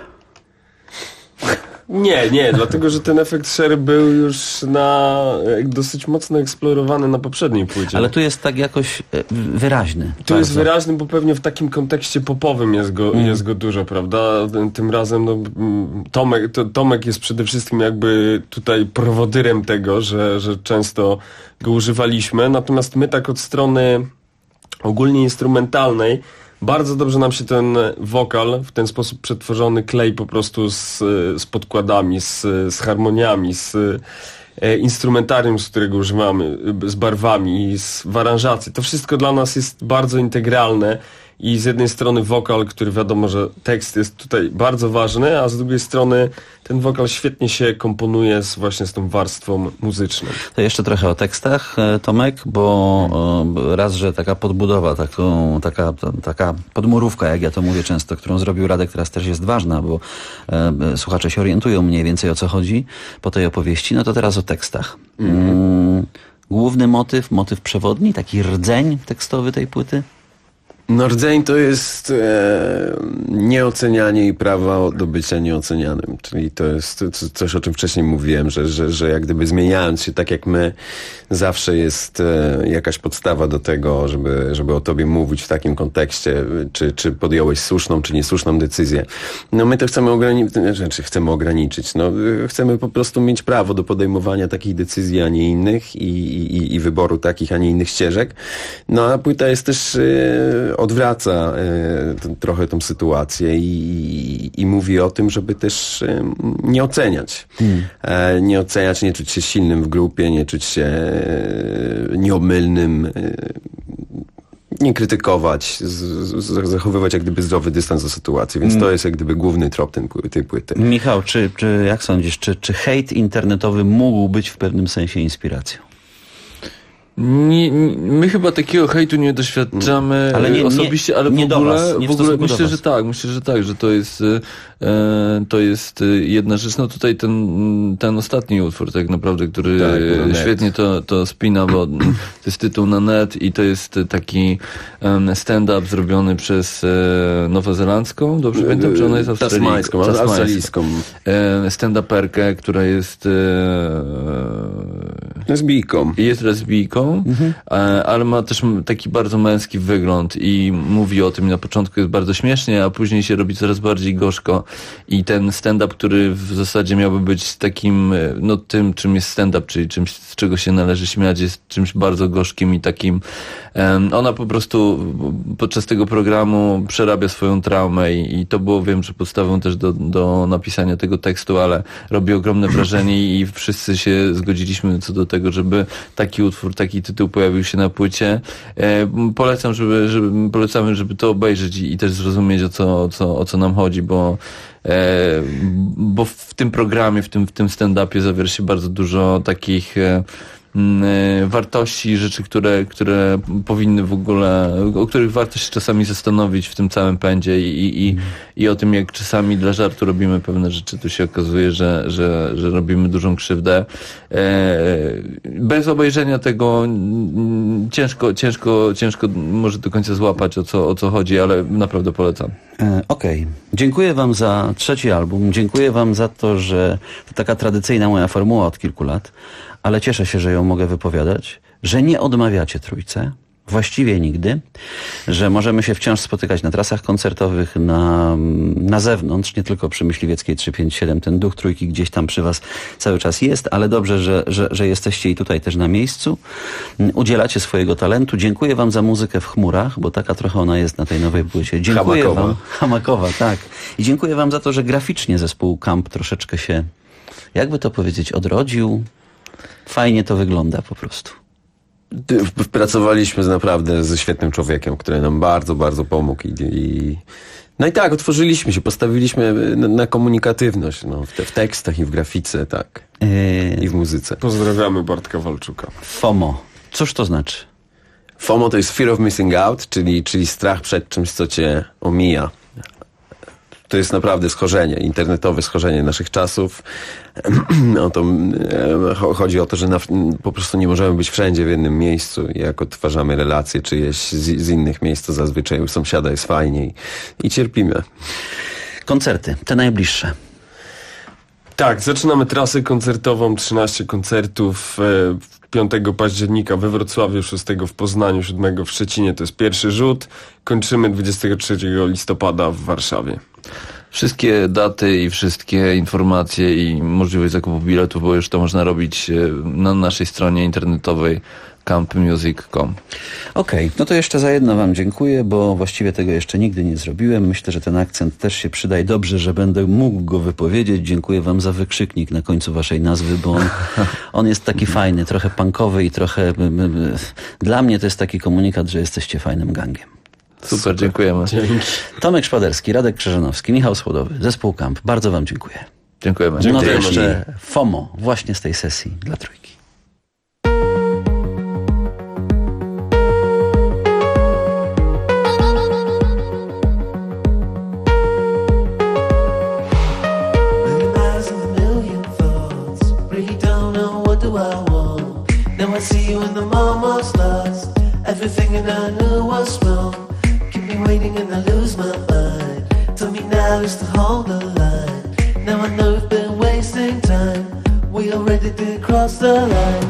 Nie, dlatego że ten efekt Cher był już dosyć mocno eksplorowany na poprzedniej płycie. Ale tu jest tak jakoś wyraźny. Tu jest wyraźny, bo pewnie w takim kontekście popowym jest go dużo, prawda? Tym razem Tomek jest przede wszystkim jakby tutaj prowodyrem tego, że często go używaliśmy, natomiast my tak od strony ogólnie instrumentalnej bardzo dobrze nam się ten wokal w ten sposób przetworzony klei po prostu z podkładami, z harmoniami, z instrumentarium, z którego używamy, z barwami, w aranżacji. To wszystko dla nas jest bardzo integralne i z jednej strony wokal, który wiadomo, że tekst jest tutaj bardzo ważny, a z drugiej strony ten wokal świetnie się komponuje właśnie z tą warstwą muzyczną. To jeszcze trochę o tekstach, Tomek, bo raz, że taka podbudowa, taka podmurówka, jak ja to mówię często, którą zrobił Radek, teraz też jest ważna, bo słuchacze się orientują mniej więcej, o co chodzi po tej opowieści. No to teraz o tekstach. Główny motyw przewodni, taki rdzeń tekstowy tej płyty? No rdzeń to jest nieocenianie i prawa do bycia nieocenianym. Czyli to jest coś, o czym wcześniej mówiłem, że jak gdyby zmieniając się tak jak my, zawsze jest jakaś podstawa do tego, żeby o tobie mówić w takim kontekście, czy podjąłeś słuszną, czy niesłuszną decyzję. No my to chcemy ograniczyć. No, chcemy po prostu mieć prawo do podejmowania takich decyzji, a nie innych i wyboru takich, a nie innych ścieżek. No a płyta jest też odwraca trochę tą sytuację i mówi o tym, żeby też nie oceniać. Nie oceniać, nie czuć się silnym w grupie, nie czuć się nieomylnym, nie krytykować, zachowywać jak gdyby zdrowy dystans do sytuacji, więc to jest jak gdyby główny trop tej płyty. Michał, czy jak sądzisz, czy hejt internetowy mógł być w pewnym sensie inspiracją? My chyba takiego hejtu nie doświadczamy osobiście, ale w ogóle myślę, że tak. Myślę, że tak, że to jest jedna rzecz. No tutaj ten ostatni utwór tak naprawdę, który świetnie to spina, bo to jest tytuł na net i to jest taki stand-up zrobiony przez nowozelandzką, dobrze pamiętam, czy ona jest australijską. Stand-uperkę, która jest lesbijką. Jest lesbijką, ale ma też taki bardzo męski wygląd i mówi o tym. Na początku jest bardzo śmiesznie, a później się robi coraz bardziej gorzko i ten stand-up, który w zasadzie miałby być takim, no tym, czym jest stand-up, czyli czymś, z czego się należy śmiać, jest czymś bardzo gorzkim i takim. Ona po prostu podczas tego programu przerabia swoją traumę i to było, wiem, że podstawą też do napisania tego tekstu, ale robi ogromne wrażenie i wszyscy się zgodziliśmy co do tego, żeby taki utwór, taki tytuł pojawił się na płycie. Polecamy, żeby to obejrzeć i też zrozumieć, o co nam chodzi, bo w tym programie, w tym stand-upie zawiera się bardzo dużo takich wartości, rzeczy, które powinny w ogóle, o których warto się czasami zastanowić w tym całym pędzie i o tym, jak czasami dla żartu robimy pewne rzeczy. Tu się okazuje, że robimy dużą krzywdę. Bez obejrzenia tego ciężko może do końca złapać, o co chodzi, ale naprawdę polecam. Okej. Dziękuję wam za trzeci album. Dziękuję wam za to, że to taka tradycyjna moja formuła od kilku lat, ale cieszę się, że ją mogę wypowiadać, że nie odmawiacie trójce, właściwie nigdy, że możemy się wciąż spotykać na trasach koncertowych, na zewnątrz, nie tylko przy Myśliwieckiej 357, ten duch trójki gdzieś tam przy was cały czas jest, ale dobrze, że jesteście i tutaj też na miejscu, udzielacie swojego talentu. Dziękuję wam za muzykę w chmurach, bo taka trochę ona jest na tej nowej płycie. Dziękuję wam. Hamakowa, tak. I dziękuję wam za to, że graficznie zespół Camp troszeczkę się, jakby to powiedzieć, odrodził. Fajnie to wygląda po prostu. Pracowaliśmy naprawdę ze świetnym człowiekiem, który nam bardzo, bardzo pomógł no i tak, otworzyliśmy się, postawiliśmy na komunikatywność, no, w tekstach i w grafice, tak. I w muzyce. Pozdrawiamy Bartka Walczuka. FOMO. Cóż to znaczy? FOMO to jest fear of missing out, czyli strach przed czymś, co cię omija. To jest naprawdę schorzenie, internetowe schorzenie naszych czasów. Chodzi o to, że po prostu nie możemy być wszędzie w jednym miejscu. Jak odtwarzamy relacje czyjeś z innych miejsc, to zazwyczaj u sąsiada jest fajniej i cierpimy. Koncerty, te najbliższe. Tak, zaczynamy trasę koncertową, 13 koncertów, 5 października we Wrocławiu, 6 w Poznaniu, 7 w Szczecinie, to jest pierwszy rzut. Kończymy 23 listopada w Warszawie. Wszystkie daty i wszystkie informacje i możliwość zakupu biletów, bo już to można robić na naszej stronie internetowej campmusic.com. Okej, no to jeszcze za jedno wam dziękuję, bo właściwie tego jeszcze nigdy nie zrobiłem. Myślę, że ten akcent też się przyda i dobrze, że będę mógł go wypowiedzieć. Dziękuję wam za wykrzyknik na końcu waszej nazwy, bo on jest taki fajny, trochę punkowy i trochę... Dla mnie to jest taki komunikat, że jesteście fajnym gangiem. Super, dziękujemy. Dzięki. Tomek Szpaderski, Radek Krzyżanowski, Michał Słodowy, Zespół Camp. Bardzo wam dziękuję. Dziękujemy. No to jeszcze FOMO właśnie z tej sesji dla Trójki. Everything that I knew was wrong. Keep me waiting and I lose my mind. Tell me now is to hold the line. Now I know we've been wasting time. We already did cross the line.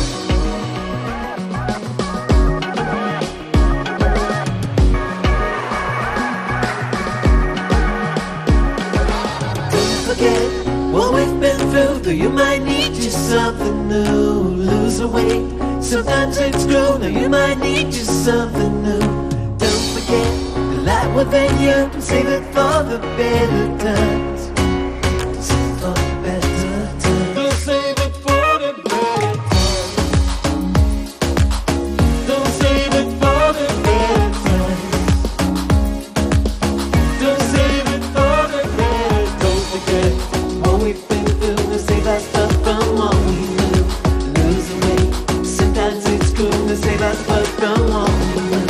Don't forget what we've been through. Though you might need just something new. Lose a weight. Sometimes it's true, now you might need just something new. Don't forget the light within you, save it for the better times. Save it for the better times. Don't save it for the better times. Don't save it for the better times. Don't save it for the better times. Don't forget what we've been through, to save our stuff from what we knew. Losing weight. Sometimes it's cool to say that's what from what we knew.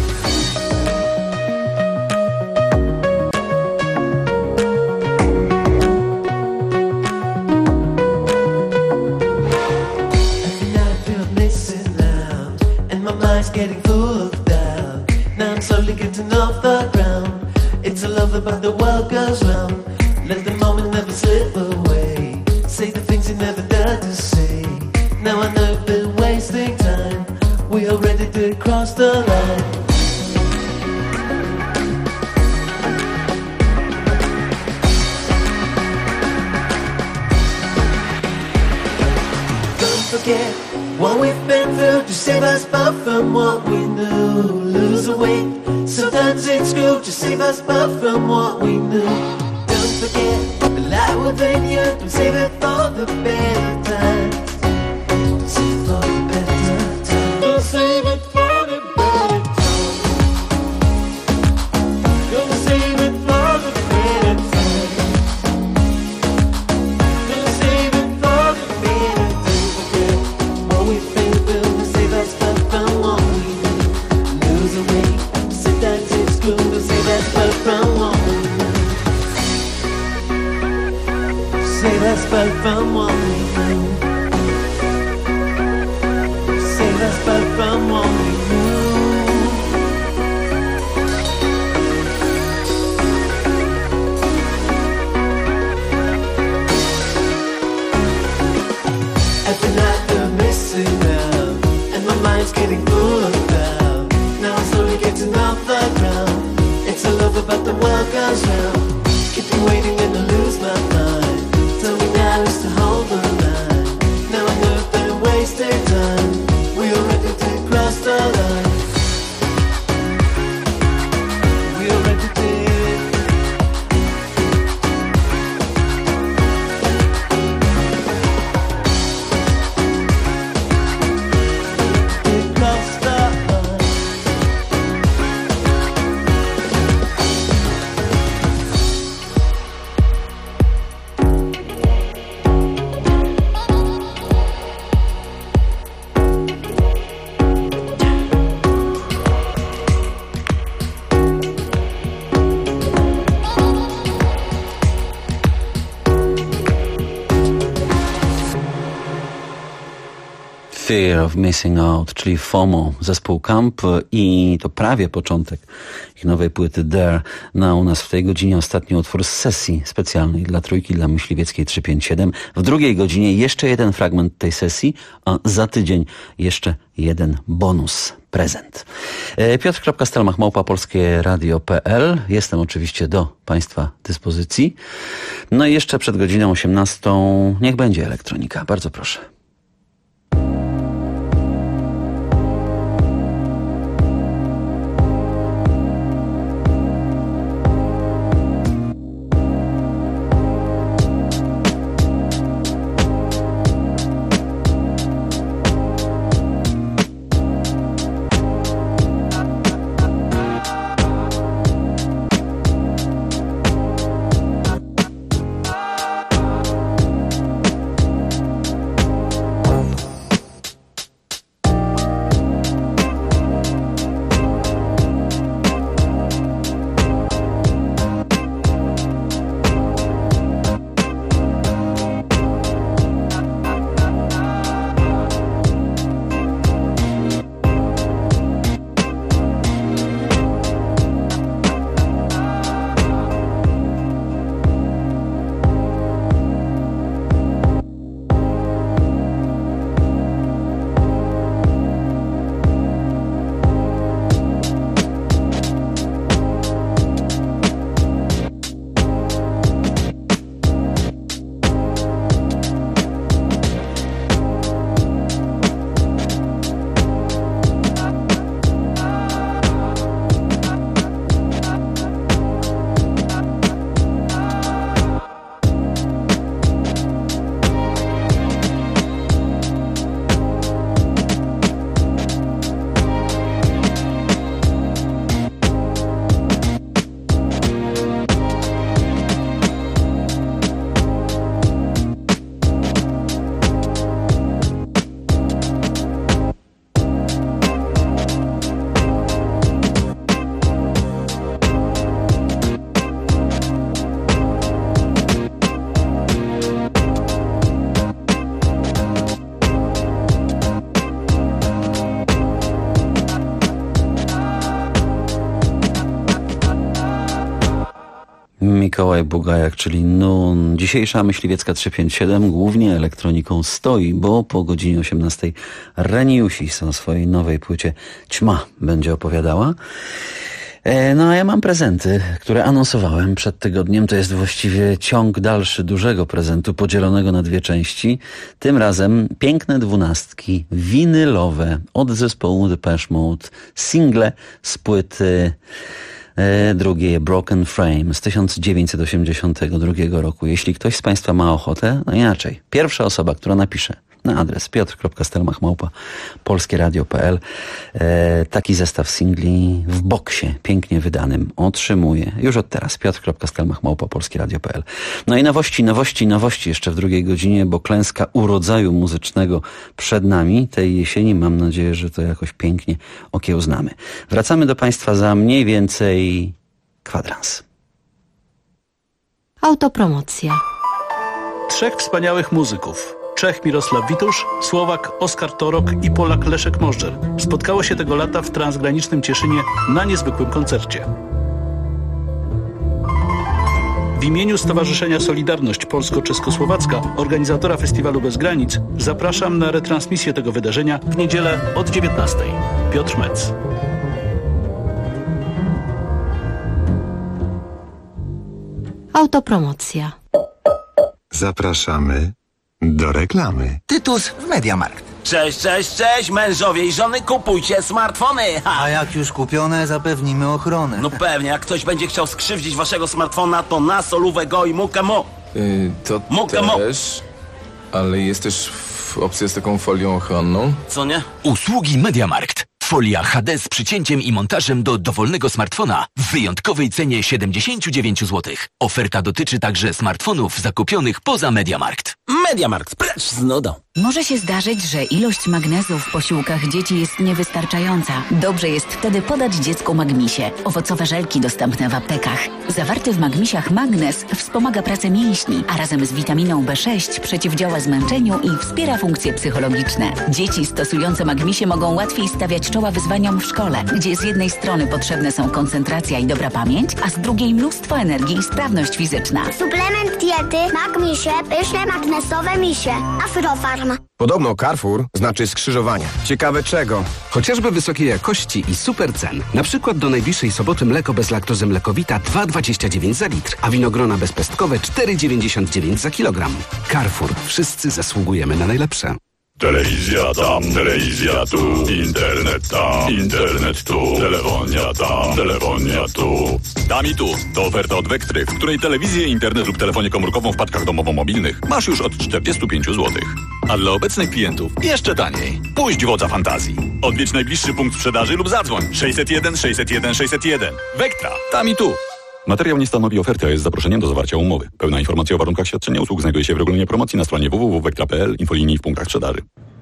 Every night I feel missing out, and my mind's getting full of doubt. Now I'm slowly getting off the ground. It's a love about the world goes round. Let the moment never slip away. Say the things you never dared to say. Now I know I've been wasting time. We already did cross the line. Don't forget what we've been through to save us both from what we knew. Lose a weight. Sometimes it's good to save us both from what we knew. Don't forget the light within you. Don't save it for the better times. Save it for the better times. Don't save it for the better times. Don't save it for the better times. Forget what we've been through to save us from what we knew. Lose a weight. Sometimes it's good to save us from what we knew. Save us from what we knew. Save us from what we knew. Every night we're missing out, and my mind's getting full of doubt. Now I'm slowly getting off the ground. It's a love about the world goes round. Keep me waiting and I lose my mind. Tell me now is to hold the line. Now I know I've been wasting time. We already did cross the line. We already did. Did Fear of Missing Out, czyli FOMO, zespół Camp i to prawie początek ich nowej płyty Dare. No, u nas w tej godzinie ostatni utwór z sesji specjalnej dla Trójki, dla Myśliwieckiej 357. W drugiej godzinie jeszcze jeden fragment tej sesji, a za tydzień jeszcze jeden bonus, prezent. Piotr.stelmach@polskieradio.pl. Jestem oczywiście do Państwa dyspozycji. No i jeszcze przed godziną 18 niech będzie elektronika. Bardzo proszę. Mikołaj Bugajak, czyli Nun. Dzisiejsza Myśliwiecka 357 głównie elektroniką stoi, bo po godzinie 18 Reniusis o swojej nowej płycie Ćma będzie opowiadała. No a ja mam prezenty, które anonsowałem przed tygodniem. To jest właściwie ciąg dalszy dużego prezentu podzielonego na dwie części. Tym razem piękne 12 winylowe od zespołu Depeche Mode, single z płyty drugie Broken Frame z 1982 roku. Jeśli ktoś z Państwa ma ochotę, no inaczej. Pierwsza osoba, która napisze na adres piotr.stelmach@polskieradio.pl taki zestaw singli w boksie, pięknie wydanym, otrzymuje już od teraz. piotr.stelmach@polskieradio.pl. No i nowości jeszcze w drugiej godzinie, bo klęska urodzaju muzycznego przed nami tej jesieni. Mam nadzieję, że to jakoś pięknie okiełznamy. Wracamy do Państwa za mniej więcej kwadrans. Autopromocja. Trzech wspaniałych muzyków. Czech Mirosław Witusz, Słowak Oskar Torok i Polak Leszek Możdżer spotkało się tego lata w transgranicznym Cieszynie na niezwykłym koncercie. W imieniu Stowarzyszenia Solidarność Polsko-Czeskosłowacka, organizatora Festiwalu Bez Granic, zapraszam na retransmisję tego wydarzenia w niedzielę od 19:00. Piotr Metz. Autopromocja. Zapraszamy do reklamy. Tytus w Mediamarkt. Cześć, mężowie i żony, kupujcie smartfony! Ha. A jak już kupione, zapewnimy ochronę. No pewnie, jak ktoś będzie chciał skrzywdzić waszego smartfona, to na solówę go i mukę mo. To też, ale jest też opcja z taką folią ochronną. Co nie? Usługi Mediamarkt. Folia HD z przycięciem i montażem do dowolnego smartfona w wyjątkowej cenie 79 zł. Oferta dotyczy także smartfonów zakupionych poza Mediamarkt. Mediamarkt, precz z nudą. Może się zdarzyć, że ilość magnezu w posiłkach dzieci jest niewystarczająca. Dobrze jest wtedy podać dziecku Magmisie. Owocowe żelki dostępne w aptekach. Zawarty w Magmisiach magnez wspomaga pracę mięśni, a razem z witaminą B6 przeciwdziała zmęczeniu i wspiera funkcje psychologiczne. Dzieci stosujące Magmisie mogą łatwiej stawiać czoła wyzwaniom w szkole, gdzie z jednej strony potrzebne są koncentracja i dobra pamięć, a z drugiej mnóstwo energii i sprawność fizyczna. Suplement diety Magmisie, pyszne magnesowe misie. Afrofarm. Podobno Carrefour znaczy skrzyżowanie. Ciekawe czego? Chociażby wysokiej jakości i super cen. Na przykład do najbliższej soboty mleko bez laktozy Mlekowita 2,29 za litr, a winogrona bezpestkowe 4,99 za kilogram. Carrefour. Wszyscy zasługujemy na najlepsze. Telewizja tam, telewizja tu, internet tam, internet tu, telefonia tam, telefonia tu. Tam i tu. To oferta od Wektry, w której telewizję, internet lub telefonię komórkową w paczkach domowo-mobilnych masz już od 45 zł. A dla obecnych klientów jeszcze taniej. Puść wodza fantazji. Odwiedź najbliższy punkt sprzedaży lub zadzwoń 601 601 601. Wektra. Tam i tu. Materiał nie stanowi oferty, a jest zaproszeniem do zawarcia umowy. Pełna informacja o warunkach świadczenia usług znajduje się w regulaminie promocji na stronie www.vektra.pl, infolinii w punktach sprzedaży.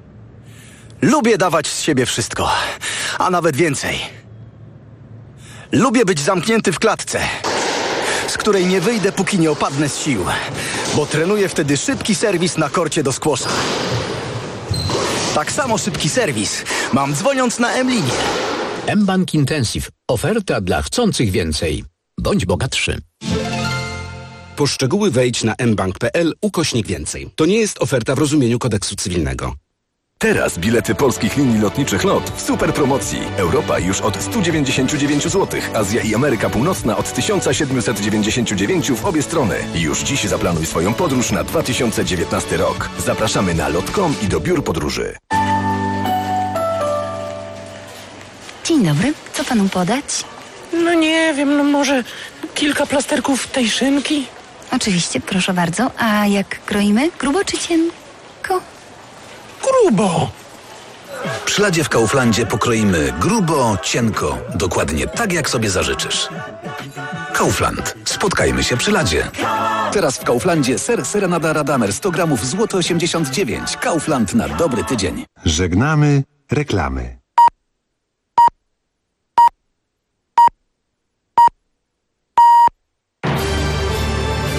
Lubię dawać z siebie wszystko, a nawet więcej. Lubię być zamknięty w klatce, z której nie wyjdę, póki nie opadnę z sił, bo trenuję wtedy szybki serwis na korcie do squasha. Tak samo szybki serwis mam dzwoniąc na M-linię. mBank Intensive. Oferta dla chcących więcej. Bądź bogatszy. Po szczegóły wejdź na mbank.pl/więcej. To nie jest oferta w rozumieniu kodeksu cywilnego. Teraz bilety polskich linii lotniczych LOT w super promocji. Europa już od 199 zł, Azja i Ameryka Północna od 1799 w obie strony. Już dziś zaplanuj swoją podróż na 2019 rok. Zapraszamy na lot.com i do biur podróży. Dzień dobry, co panu podać? No nie wiem, no może kilka plasterków tej szynki? Oczywiście, proszę bardzo. A jak kroimy? Grubo czy cienko? Grubo! Przy ladzie w Kauflandzie pokroimy grubo, cienko, dokładnie tak, jak sobie zażyczysz. Kaufland. Spotkajmy się przy ladzie. Teraz w Kauflandzie ser Serenada Radamer 100 gramów złote 89. Kaufland na dobry tydzień. Żegnamy reklamy.